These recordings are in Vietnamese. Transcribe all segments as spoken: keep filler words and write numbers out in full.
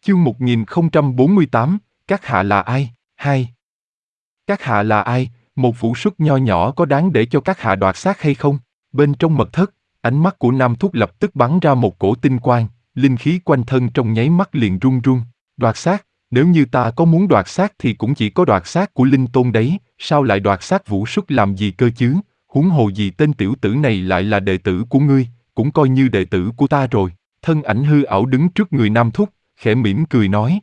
Chương một nghìn không trăm bốn mươi tám, các hạ là ai? Hai. Các hạ là ai? Một vũ súc nho nhỏ có đáng để cho các hạ đoạt xác hay không? Bên trong mật thất, ánh mắt của Nam Thúc lập tức bắn ra một cổ tinh quang, linh khí quanh thân trong nháy mắt liền run run. Đoạt xác? Nếu như ta có muốn đoạt xác thì cũng chỉ có đoạt xác của linh tôn đấy, sao lại đoạt xác vũ súc làm gì cơ chứ? Huống hồ gì tên tiểu tử này lại là đệ tử của ngươi, cũng coi như đệ tử của ta rồi. Thân ảnh hư ảo đứng trước người Nam Thúc, khẽ mỉm cười nói.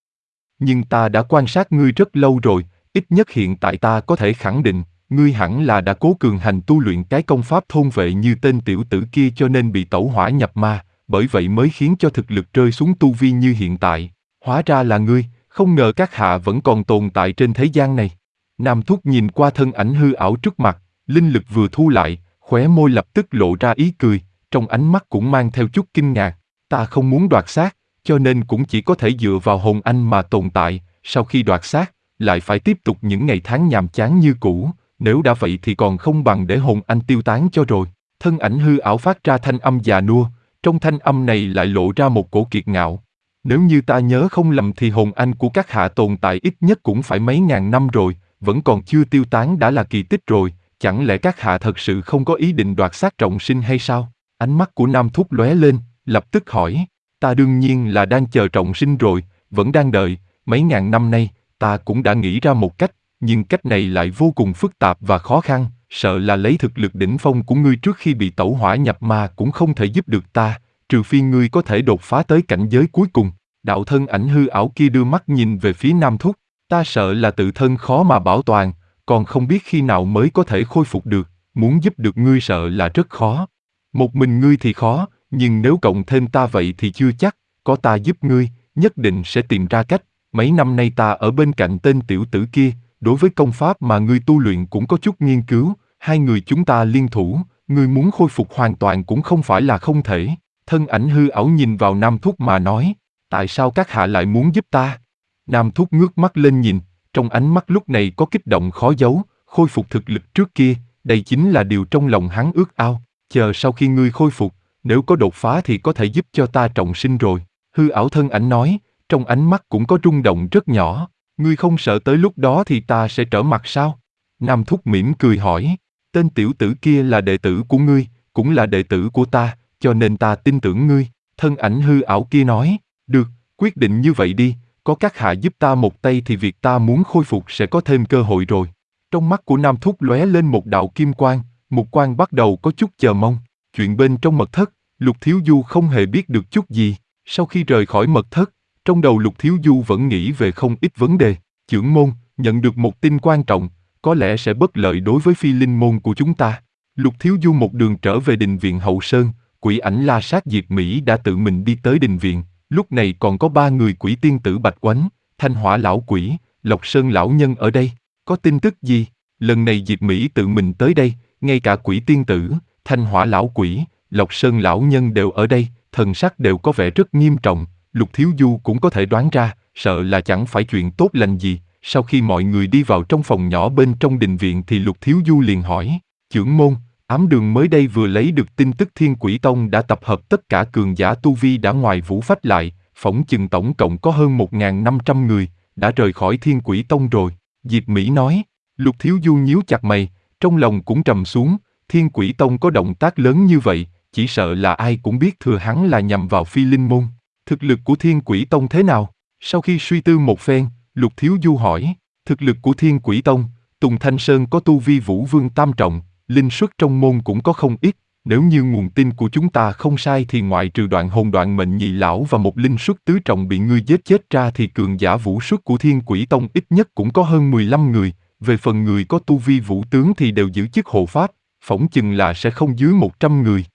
Nhưng ta đã quan sát ngươi rất lâu rồi, ít nhất hiện tại ta có thể khẳng định, ngươi hẳn là đã cố cường hành tu luyện cái công pháp thôn vệ như tên tiểu tử kia cho nên bị tẩu hỏa nhập ma, bởi vậy mới khiến cho thực lực rơi xuống tu vi như hiện tại. Hóa ra là ngươi, không ngờ các hạ vẫn còn tồn tại trên thế gian này. Nam Thúc nhìn qua thân ảnh hư ảo trước mặt, linh lực vừa thu lại, khóe môi lập tức lộ ra ý cười, trong ánh mắt cũng mang theo chút kinh ngạc. Ta không muốn đoạt xác, cho nên cũng chỉ có thể dựa vào hồn anh mà tồn tại, sau khi đoạt xác, lại phải tiếp tục những ngày tháng nhàm chán như cũ, nếu đã vậy thì còn không bằng để hồn anh tiêu tán cho rồi. Thân ảnh hư ảo phát ra thanh âm già nua, trong thanh âm này lại lộ ra một cổ kiệt ngạo. Nếu như ta nhớ không lầm thì hồn anh của các hạ tồn tại ít nhất cũng phải mấy ngàn năm rồi, vẫn còn chưa tiêu tán đã là kỳ tích rồi, chẳng lẽ các hạ thật sự không có ý định đoạt xác trọng sinh hay sao? Ánh mắt của Nam Thúc lóe lên, lập tức hỏi. Ta đương nhiên là đang chờ trọng sinh rồi, vẫn đang đợi, mấy ngàn năm nay, ta cũng đã nghĩ ra một cách, nhưng cách này lại vô cùng phức tạp và khó khăn, sợ là lấy thực lực đỉnh phong của ngươi trước khi bị tẩu hỏa nhập ma cũng không thể giúp được ta, trừ phi ngươi có thể đột phá tới cảnh giới cuối cùng. Đạo thân ảnh hư ảo kia đưa mắt nhìn về phía Nam Thúc, ta sợ là tự thân khó mà bảo toàn, còn không biết khi nào mới có thể khôi phục được, muốn giúp được ngươi sợ là rất khó. Một mình ngươi thì khó, nhưng nếu cộng thêm ta vậy thì chưa chắc, có ta giúp ngươi, nhất định sẽ tìm ra cách. Mấy năm nay ta ở bên cạnh tên tiểu tử kia, đối với công pháp mà ngươi tu luyện cũng có chút nghiên cứu, hai người chúng ta liên thủ, ngươi muốn khôi phục hoàn toàn cũng không phải là không thể. Thân ảnh hư ảo nhìn vào Nam Thúc mà nói, tại sao các hạ lại muốn giúp ta? Nam Thúc ngước mắt lên nhìn, trong ánh mắt lúc này có kích động khó giấu, khôi phục thực lực trước kia, đây chính là điều trong lòng hắn ước ao, chờ sau khi ngươi khôi phục, nếu có đột phá thì có thể giúp cho ta trọng sinh rồi. Hư ảo thân ảnh nói, trong ánh mắt cũng có rung động rất nhỏ. Ngươi không sợ tới lúc đó thì ta sẽ trở mặt sao? Nam Thúc mỉm cười hỏi, tên tiểu tử kia là đệ tử của ngươi, cũng là đệ tử của ta, cho nên ta tin tưởng ngươi. Thân ảnh hư ảo kia nói, được, quyết định như vậy đi, có các hạ giúp ta một tay thì việc ta muốn khôi phục sẽ có thêm cơ hội rồi. Trong mắt của Nam Thúc lóe lên một đạo kim quang, một quang bắt đầu có chút chờ mong. Chuyện bên trong mật thất, Lục Thiếu Du không hề biết được chút gì. Sau khi rời khỏi mật thất, trong đầu Lục Thiếu Du vẫn nghĩ về không ít vấn đề. Chưởng môn, nhận được một tin quan trọng, có lẽ sẽ bất lợi đối với phi linh môn của chúng ta. Lục Thiếu Du một đường trở về đình viện Hậu Sơn, quỷ ảnh La Sát Diệp Mỹ đã tự mình đi tới đình viện. Lúc này còn có ba người quỷ tiên tử Bạch Oánh, Thanh Hỏa lão quỷ, Lộc Sơn lão nhân ở đây. Có tin tức gì? Lần này Diệp Mỹ tự mình tới đây, ngay cả quỷ tiên tử, Thanh Hỏa lão quỷ, Lộc Sơn lão nhân đều ở đây, thần sắc đều có vẻ rất nghiêm trọng. Lục Thiếu Du cũng có thể đoán ra, sợ là chẳng phải chuyện tốt lành gì. Sau khi mọi người đi vào trong phòng nhỏ bên trong đình viện thì Lục Thiếu Du liền hỏi, chưởng môn, ám đường mới đây vừa lấy được tin tức Thiên Quỷ Tông đã tập hợp tất cả cường giả tu vi đã ngoài vũ phách lại, phỏng chừng tổng cộng có hơn một nghìn năm trăm người, đã rời khỏi Thiên Quỷ Tông rồi. Diệp Mỹ nói. Lục Thiếu Du nhíu chặt mày, trong lòng cũng trầm xuống, Thiên Quỷ Tông có động tác lớn như vậy, chỉ sợ là ai cũng biết thừa hắn là nhằm vào phi linh môn. Thực lực của Thiên Quỷ Tông thế nào? Sau khi suy tư một phen, Lục Thiếu Du hỏi, thực lực của Thiên Quỷ Tông, Tùng Thanh Sơn có tu vi vũ vương tam trọng, linh xuất trong môn cũng có không ít, nếu như nguồn tin của chúng ta không sai thì ngoại trừ Đoạn Hồn Đoạn Mệnh nhị lão và một linh xuất tứ trọng bị ngươi giết chết ra thì cường giả vũ xuất của Thiên Quỷ Tông ít nhất cũng có hơn mười lăm người, về phần người có tu vi vũ tướng thì đều giữ chức hộ pháp, phỏng chừng là sẽ không dưới một trăm người.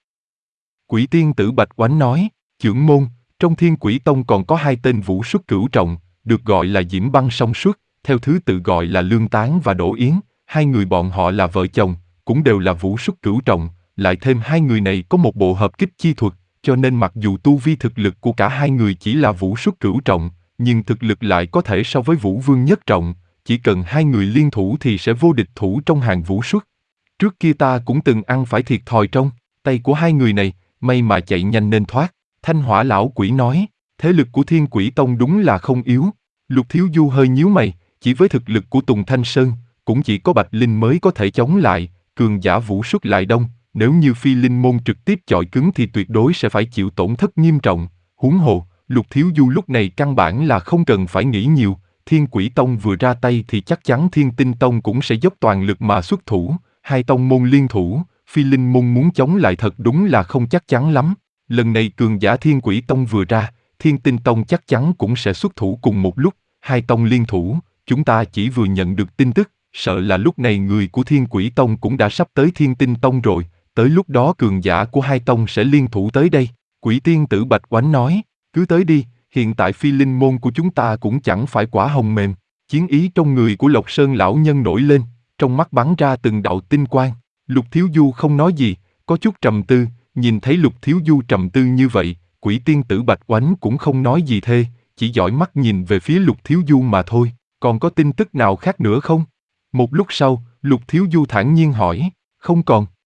Quỷ tiên tử Bạch Oánh nói, chưởng môn, trong Thiên Quỷ Tông còn có hai tên vũ xuất cửu trọng, được gọi là Diễm Băng Song Xuất, theo thứ tự gọi là Lương Tán và Đỗ Yến, hai người bọn họ là vợ chồng, cũng đều là vũ xuất cửu trọng, lại thêm hai người này có một bộ hợp kích chi thuật, cho nên mặc dù tu vi thực lực của cả hai người chỉ là vũ xuất cửu trọng, nhưng thực lực lại có thể so với vũ vương nhất trọng, chỉ cần hai người liên thủ thì sẽ vô địch thủ trong hàng vũ xuất. Trước kia ta cũng từng ăn phải thiệt thòi trong tay của hai người này, may mà chạy nhanh nên thoát. Thanh Hỏa lão quỷ nói, Thế lực của Thiên Quỷ Tông đúng là không yếu. Lục Thiếu Du hơi nhíu mày, chỉ với thực lực của Tùng Thanh Sơn, cũng chỉ có Bạch Linh mới có thể chống lại, cường giả vũ xuất lại đông, nếu như Phi Linh môn trực tiếp chọi cứng thì tuyệt đối sẽ phải chịu tổn thất nghiêm trọng. Huống hồ, Lục Thiếu Du lúc này căn bản là không cần phải nghĩ nhiều, Thiên Quỷ Tông vừa ra tay thì chắc chắn Thiên Tinh Tông cũng sẽ dốc toàn lực mà xuất thủ, hai tông môn liên thủ, Phi Linh môn muốn chống lại thật đúng là không chắc chắn lắm. Lần này cường giả Thiên Quỷ Tông vừa ra, Thiên Tinh Tông chắc chắn cũng sẽ xuất thủ cùng một lúc, hai tông liên thủ, chúng ta chỉ vừa nhận được tin tức, sợ là lúc này người của Thiên Quỷ Tông cũng đã sắp tới Thiên Tinh Tông rồi, tới lúc đó cường giả của hai tông sẽ liên thủ tới đây. Quỷ tiên tử Bạch Oánh nói, cứ tới đi, hiện tại Phi Linh môn của chúng ta cũng chẳng phải quả hồng mềm. Chiến ý trong người của Lộc Sơn lão nhân nổi lên, trong mắt bắn ra từng đạo tinh quang. Lục Thiếu Du không nói gì, có chút trầm tư, nhìn thấy Lục Thiếu Du trầm tư như vậy, quỷ tiên tử Bạch Oánh cũng không nói gì thê, chỉ dõi mắt nhìn về phía Lục Thiếu Du mà thôi. Còn có tin tức nào khác nữa không? Một lúc sau, Lục Thiếu Du thản nhiên hỏi, không còn.